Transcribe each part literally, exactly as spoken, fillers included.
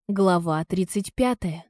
Глава тридцать пятая.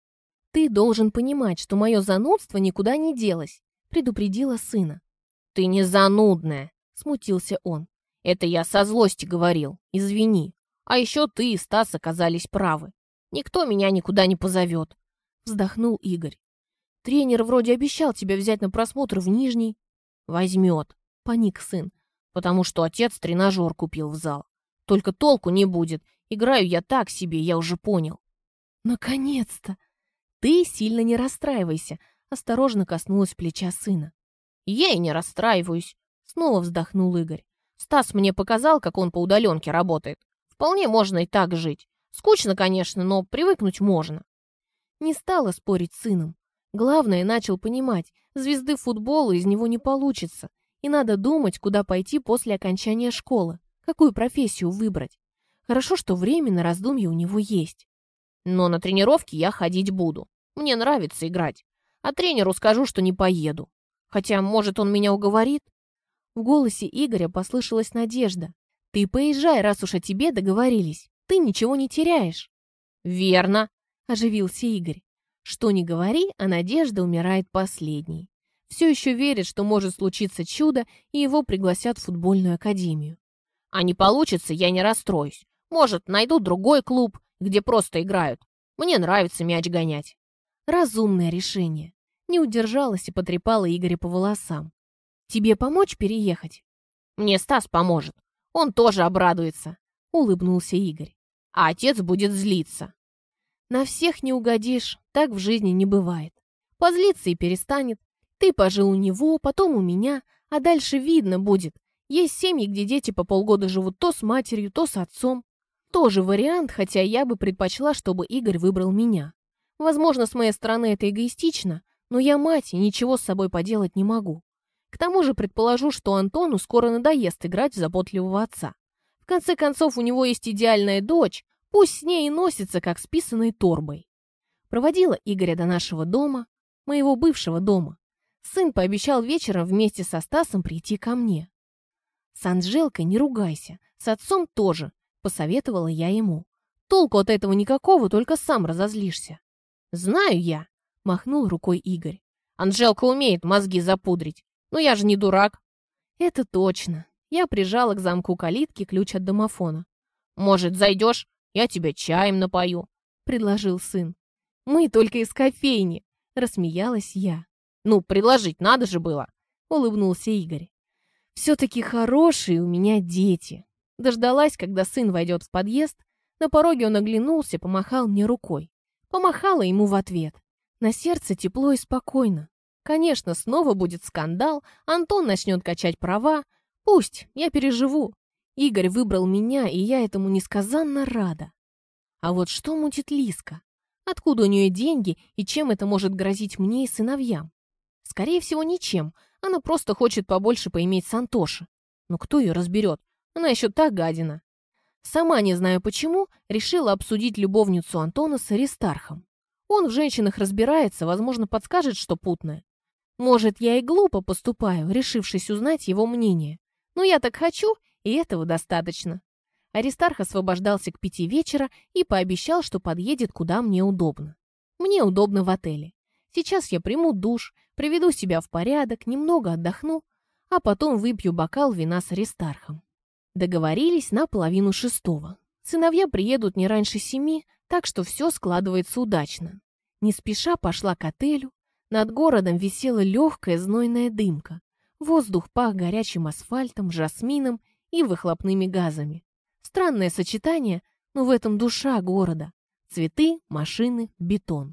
«Ты должен понимать, что мое занудство никуда не делось», — предупредила сына. «Ты не занудная», — смутился он. «Это я со злости говорил, извини. А еще ты и Стас оказались правы. Никто меня никуда не позовет», — вздохнул Игорь. «Тренер вроде обещал тебя взять на просмотр в Нижний». «Возьмет», — поник сын, «потому что отец тренажер купил в зал. Только толку не будет. Играю я так себе, я уже понял». «Наконец-то! Ты сильно не расстраивайся», — осторожно коснулась плеча сына. «Я и не расстраиваюсь», — снова вздохнул Игорь. «Стас мне показал, как он по удаленке работает. Вполне можно и так жить. Скучно, конечно, но привыкнуть можно». Не стала спорить с сыном. Главное, начал понимать, звезды футбола из него не получится, и надо думать, куда пойти после окончания школы, какую профессию выбрать. Хорошо, что время на раздумье у него есть. «Но на тренировки я ходить буду. Мне нравится играть. А тренеру скажу, что не поеду. Хотя, может, он меня уговорит?» В голосе Игоря послышалась надежда. «Ты поезжай, раз уж о тебе договорились. Ты ничего не теряешь». «Верно», — оживился Игорь. Что ни говори, а надежда умирает последней. Все еще верит, что может случиться чудо, и его пригласят в футбольную академию. «А не получится, я не расстроюсь. Может, найду другой клуб, где просто играют. Мне нравится мяч гонять». Разумное решение. Не удержалась и потрепала Игоря по волосам. «Тебе помочь переехать?» «Мне Стас поможет. Он тоже обрадуется», — улыбнулся Игорь. «А отец будет злиться». «На всех не угодишь, так в жизни не бывает. Позлится и перестанет. Ты пожил у него, потом у меня, а дальше видно будет. Есть семьи, где дети по полгода живут то с матерью, то с отцом. Тоже вариант, хотя я бы предпочла, чтобы Игорь выбрал меня. Возможно, с моей стороны это эгоистично, но я мать и ничего с собой поделать не могу. К тому же предположу, что Антону скоро надоест играть в заботливого отца. В конце концов, у него есть идеальная дочь, пусть с ней и носится, как с писаной торбой». Проводила Игоря до нашего дома, моего бывшего дома. Сын пообещал вечером вместе со Стасом прийти ко мне. «С Анжелкой не ругайся, с отцом тоже», — посоветовала я ему. «Толку от этого никакого, только сам разозлишься». «Знаю я», — махнул рукой Игорь. «Анжелка умеет мозги запудрить, но я же не дурак». «Это точно». Я прижала к замку калитки ключ от домофона. «Может, зайдешь? Я тебя чаем напою», — предложил сын. «Мы только из кофейни», — рассмеялась я. «Ну, предложить надо же было», — улыбнулся Игорь. «Все-таки хорошие у меня дети». Дождалась, когда сын войдет в подъезд. На пороге он оглянулся, помахал мне рукой. Помахала ему в ответ. На сердце тепло и спокойно. Конечно, снова будет скандал, Антон начнет качать права. Пусть, я переживу. Игорь выбрал меня, и я этому несказанно рада. А вот что мутит Лиска? Откуда у нее деньги, и чем это может грозить мне и сыновьям? Скорее всего, ничем. Она просто хочет побольше поиметь с Антоши. Но кто ее разберет? Она еще та гадина. Сама, не знаю почему, решила обсудить любовницу Антона с Аристархом. Он в женщинах разбирается, возможно, подскажет, что путное. Может, я и глупо поступаю, решившись узнать его мнение. Но я так хочу, и этого достаточно. Аристарх освобождался к пяти вечера и пообещал, что подъедет, куда мне удобно. Мне удобно в отеле. Сейчас я приму душ, приведу себя в порядок, немного отдохну, а потом выпью бокал вина с Аристархом. Договорились на половину шестого. Сыновья приедут не раньше семи, так что все складывается удачно. Не спеша пошла к отелю. Над городом висела легкая знойная дымка. Воздух пах горячим асфальтом, жасмином и выхлопными газами. Странное сочетание, но в этом душа города. Цветы, машины, бетон.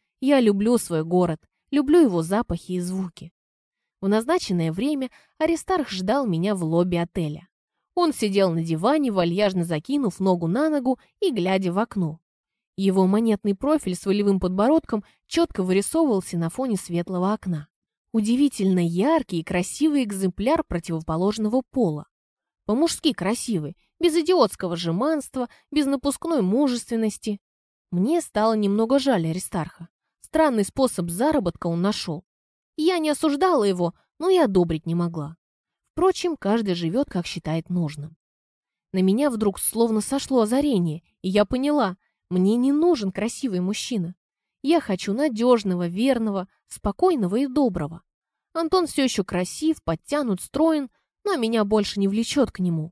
Я люблю свой город, люблю его запахи и звуки. В назначенное время Аристарх ждал меня в лобби отеля. Он сидел на диване, вальяжно закинув ногу на ногу и глядя в окно. Его монетный профиль с волевым подбородком четко вырисовывался на фоне светлого окна. Удивительно яркий и красивый экземпляр противоположного пола. По-мужски красивый, без идиотского жеманства, без напускной мужественности. Мне стало немного жаль Аристарха. Странный способ заработка он нашел. Я не осуждала его, но и одобрить не могла. Впрочем, каждый живет, как считает нужным. На меня вдруг словно сошло озарение, и я поняла, Мне не нужен красивый мужчина. Я хочу надежного, верного, спокойного и доброго. Антон все еще красив, подтянут, строен, но меня больше не влечет к нему.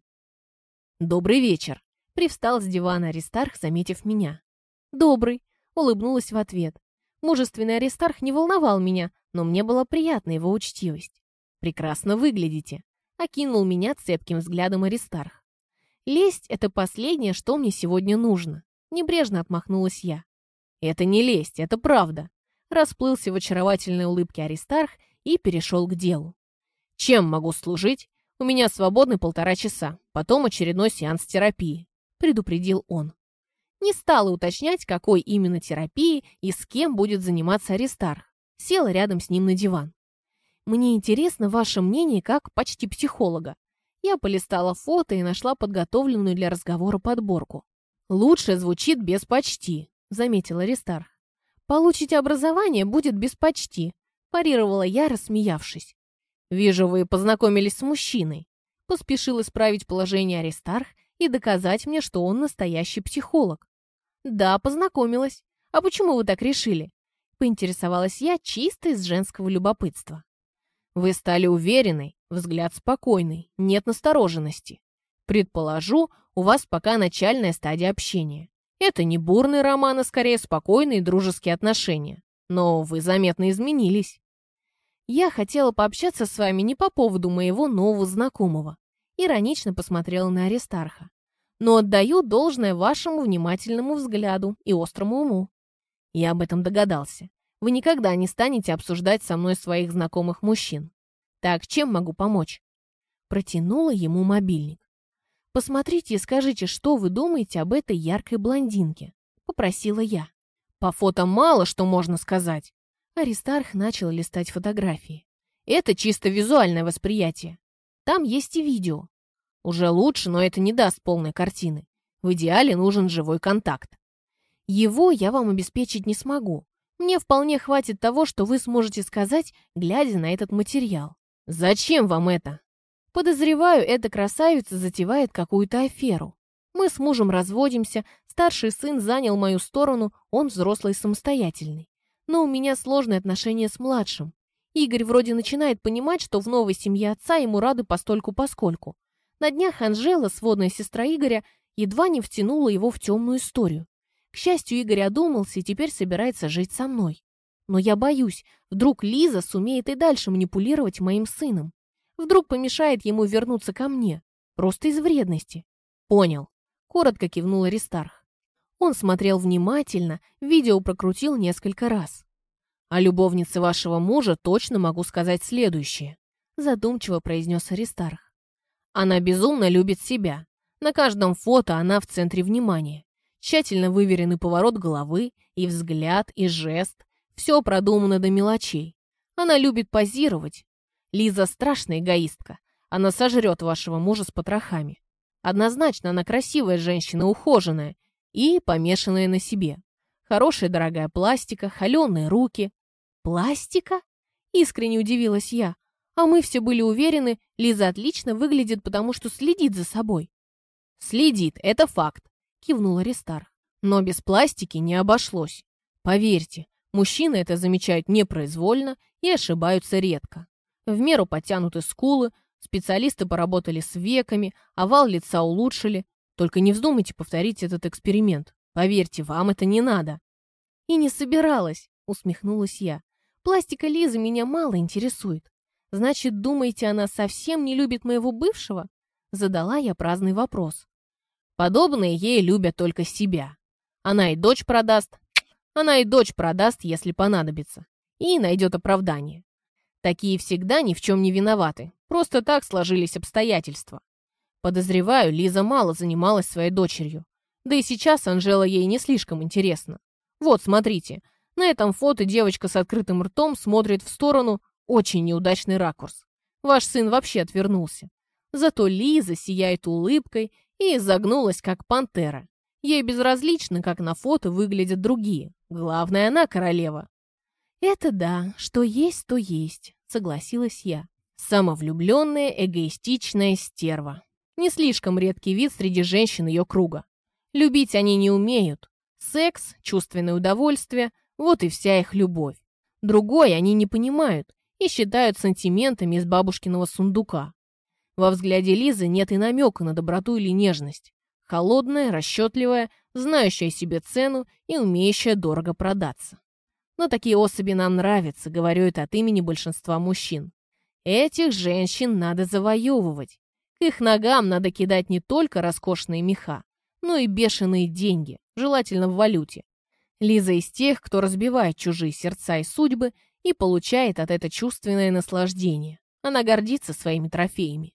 «Добрый вечер», — привстал с дивана Аристарх, заметив меня. «Добрый», — улыбнулась в ответ. Мужественный Аристарх не волновал меня, но мне была приятна его учтивость. «Прекрасно выглядите», — окинул меня цепким взглядом Аристарх. «Лесть — это последнее, что мне сегодня нужно», — небрежно отмахнулась я. «Это не лесть, это правда», — расплылся в очаровательной улыбке Аристарх и перешел к делу. «Чем могу служить? У меня свободны полтора часа, потом очередной сеанс терапии», — предупредил он. Не стала уточнять, какой именно терапии и с кем будет заниматься Аристарх. Села рядом с ним на диван. «Мне интересно ваше мнение как почти психолога». Я полистала фото и нашла подготовленную для разговора подборку. «Лучше звучит без почти», — заметил Аристарх. «Получите образование будет без почти», — парировала я, рассмеявшись. «Вижу, вы познакомились с мужчиной», — поспешил исправить положение Аристарх и доказать мне, что он настоящий психолог. «Да, познакомилась. А почему вы так решили?» — поинтересовалась я чисто из женского любопытства. «Вы стали уверенной, взгляд спокойный, нет настороженности. Предположу, у вас пока начальная стадия общения. Это не бурный роман, а скорее спокойные дружеские отношения. Но вы заметно изменились». «Я хотела пообщаться с вами не по поводу моего нового знакомого», иронично посмотрела на Аристарха. «Но отдаю должное вашему внимательному взгляду и острому уму». «Я об этом догадался. Вы никогда не станете обсуждать со мной своих знакомых мужчин. Так, чем могу помочь?» Протянула ему мобильник. «Посмотрите и скажите, что вы думаете об этой яркой блондинке», попросила я. «По фото мало что можно сказать». Аристарх начал листать фотографии. «Это чисто визуальное восприятие. Там есть и видео. Уже лучше, но это не даст полной картины. В идеале нужен живой контакт. Его я вам обеспечить не смогу. Мне вполне хватит того, что вы сможете сказать, глядя на этот материал». «Зачем вам это?» «Подозреваю, эта красавица затевает какую-то аферу. Мы с мужем разводимся, старший сын занял мою сторону, он взрослый и самостоятельный. Но у меня сложные отношения с младшим. Игорь вроде начинает понимать, что в новой семье отца ему рады постольку-поскольку. На днях Анжела, сводная сестра Игоря, едва не втянула его в темную историю. К счастью, Игорь одумался и теперь собирается жить со мной. Но я боюсь, вдруг Лиза сумеет и дальше манипулировать моим сыном. Вдруг помешает ему вернуться ко мне. Просто из вредности». «Понял», — коротко кивнул Аристарх. Он смотрел внимательно, видео прокрутил несколько раз. «О любовнице вашего мужа точно могу сказать следующее», — задумчиво произнес Аристарх. «Она безумно любит себя. На каждом фото она в центре внимания. Тщательно выверенный поворот головы, и взгляд, и жест. Все продумано до мелочей. Она любит позировать. Лиза страшная эгоистка. Она сожрет вашего мужа с потрохами. Однозначно она красивая женщина, ухоженная и помешанная на себе. Хорошая дорогая пластика, холеные руки». «Пластика?» — искренне удивилась я. «А мы все были уверены, Лиза отлично выглядит, потому что следит за собой». «Следит, это факт», — кивнул Аристарх. «Но без пластики не обошлось. Поверьте, мужчины это замечают непроизвольно и ошибаются редко. В меру подтянуты скулы, специалисты поработали с веками, овал лица улучшили. Только не вздумайте повторить этот эксперимент. Поверьте, вам это не надо». «И не собиралась», — усмехнулась я. «Пластика Лизы меня мало интересует. Значит, думаете, она совсем не любит моего бывшего?» Задала я праздный вопрос. «Подобные ей любят только себя. Она и дочь продаст, она и дочь продаст, если понадобится, и найдет оправдание. Такие всегда ни в чем не виноваты, просто так сложились обстоятельства. Подозреваю, Лиза мало занималась своей дочерью, да и сейчас Анжела ей не слишком интересна. Вот, смотрите, на этом фото девочка с открытым ртом смотрит в сторону, очень неудачный ракурс. Ваш сын вообще отвернулся. Зато Лиза сияет улыбкой и изогнулась, как пантера. Ей безразлично, как на фото выглядят другие. Главное, она королева». «Это да, что есть, то есть», — согласилась я. Самовлюбленная, эгоистичная стерва. Не слишком редкий вид среди женщин ее круга. Любить они не умеют, Секс, чувственное удовольствие – вот и вся их любовь. Другой они не понимают и считают сантиментами из бабушкиного сундука. Во взгляде Лизы нет и намека на доброту или нежность. Холодная, расчетливая, знающая себе цену и умеющая дорого продаться. Но такие особи нам нравятся, говорю это от имени большинства мужчин. Этих женщин надо завоевывать. К их ногам надо кидать не только роскошные меха, но и бешеные деньги, желательно в валюте. Лиза из тех, кто разбивает чужие сердца и судьбы и получает от этого чувственное наслаждение. Она гордится своими трофеями.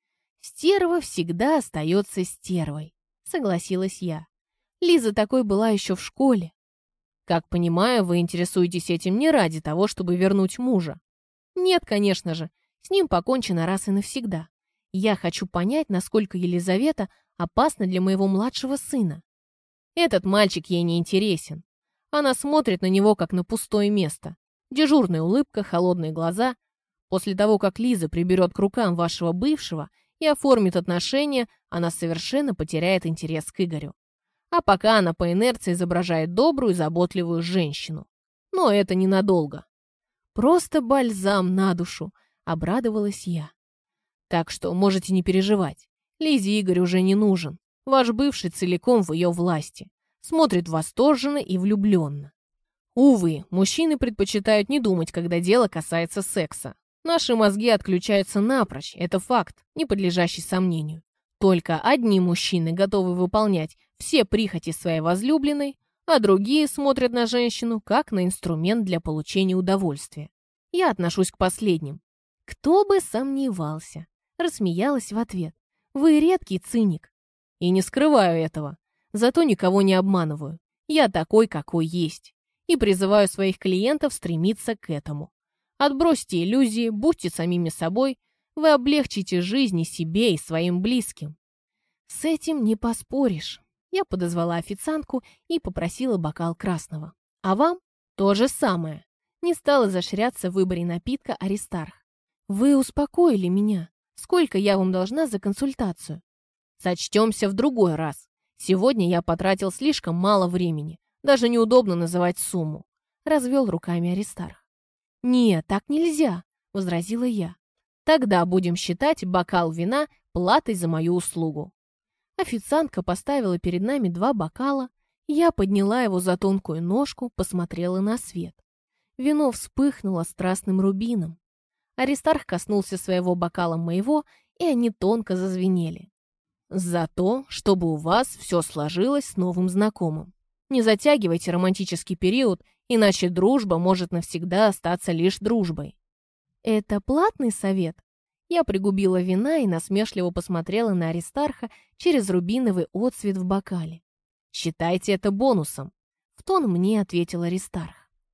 «Стерва всегда остается стервой», — согласилась я. Лиза такой была еще в школе. Как понимаю, вы интересуетесь этим не ради того, чтобы вернуть мужа. Нет, конечно же, с ним покончено раз и навсегда. Я хочу понять, насколько Елизавета опасна для моего младшего сына. Этот мальчик ей не интересен. Она смотрит на него, как на пустое место. Дежурная улыбка, холодные глаза. После того, как Лиза приберет к рукам вашего бывшего и оформит отношения, она совершенно потеряет интерес к Игорю. А пока она по инерции изображает добрую и заботливую женщину. Но это ненадолго. Просто бальзам на душу, обрадовалась я. Так что можете не переживать. Лизе Игорь уже не нужен. Ваш бывший целиком в ее власти. Смотрит восторженно и влюбленно. Увы, мужчины предпочитают не думать, когда дело касается секса. Наши мозги отключаются напрочь, это факт, не подлежащий сомнению. Только одни мужчины готовы выполнять все прихоти своей возлюбленной, а другие смотрят на женщину как на инструмент для получения удовольствия. Я отношусь к последним. Кто бы сомневался, рассмеялась в ответ. Вы редкий циник. И не скрываю этого. Зато никого не обманываю. Я такой, какой есть. И призываю своих клиентов стремиться к этому. Отбросьте иллюзии, будьте самими собой, вы облегчите жизнь и себе, и своим близким. С этим не поспоришь. Я подозвала официантку и попросила бокал красного. А вам то же самое. Не стала изощряться в выборе напитка Аристарх. Вы успокоили меня. Сколько я вам должна за консультацию? Сочтемся в другой раз. Сегодня я потратил слишком мало времени. Даже неудобно называть сумму. Развел руками Аристарх. «Нет, так нельзя», — возразила я. «Тогда будем считать бокал вина платой за мою услугу». Официантка поставила перед нами два бокала. Я подняла его за тонкую ножку, посмотрела на свет. Вино вспыхнуло страстным рубином. Аристарх коснулся своего бокала моего, и они тонко зазвенели. «За то, чтобы у вас все сложилось с новым знакомым. Не затягивайте романтический период, иначе дружба может навсегда остаться лишь дружбой». «Это платный совет?» Я пригубила вина и насмешливо посмотрела на Аристарха через рубиновый отсвет в бокале. «Считайте это бонусом», — в тон мне ответил Аристарх.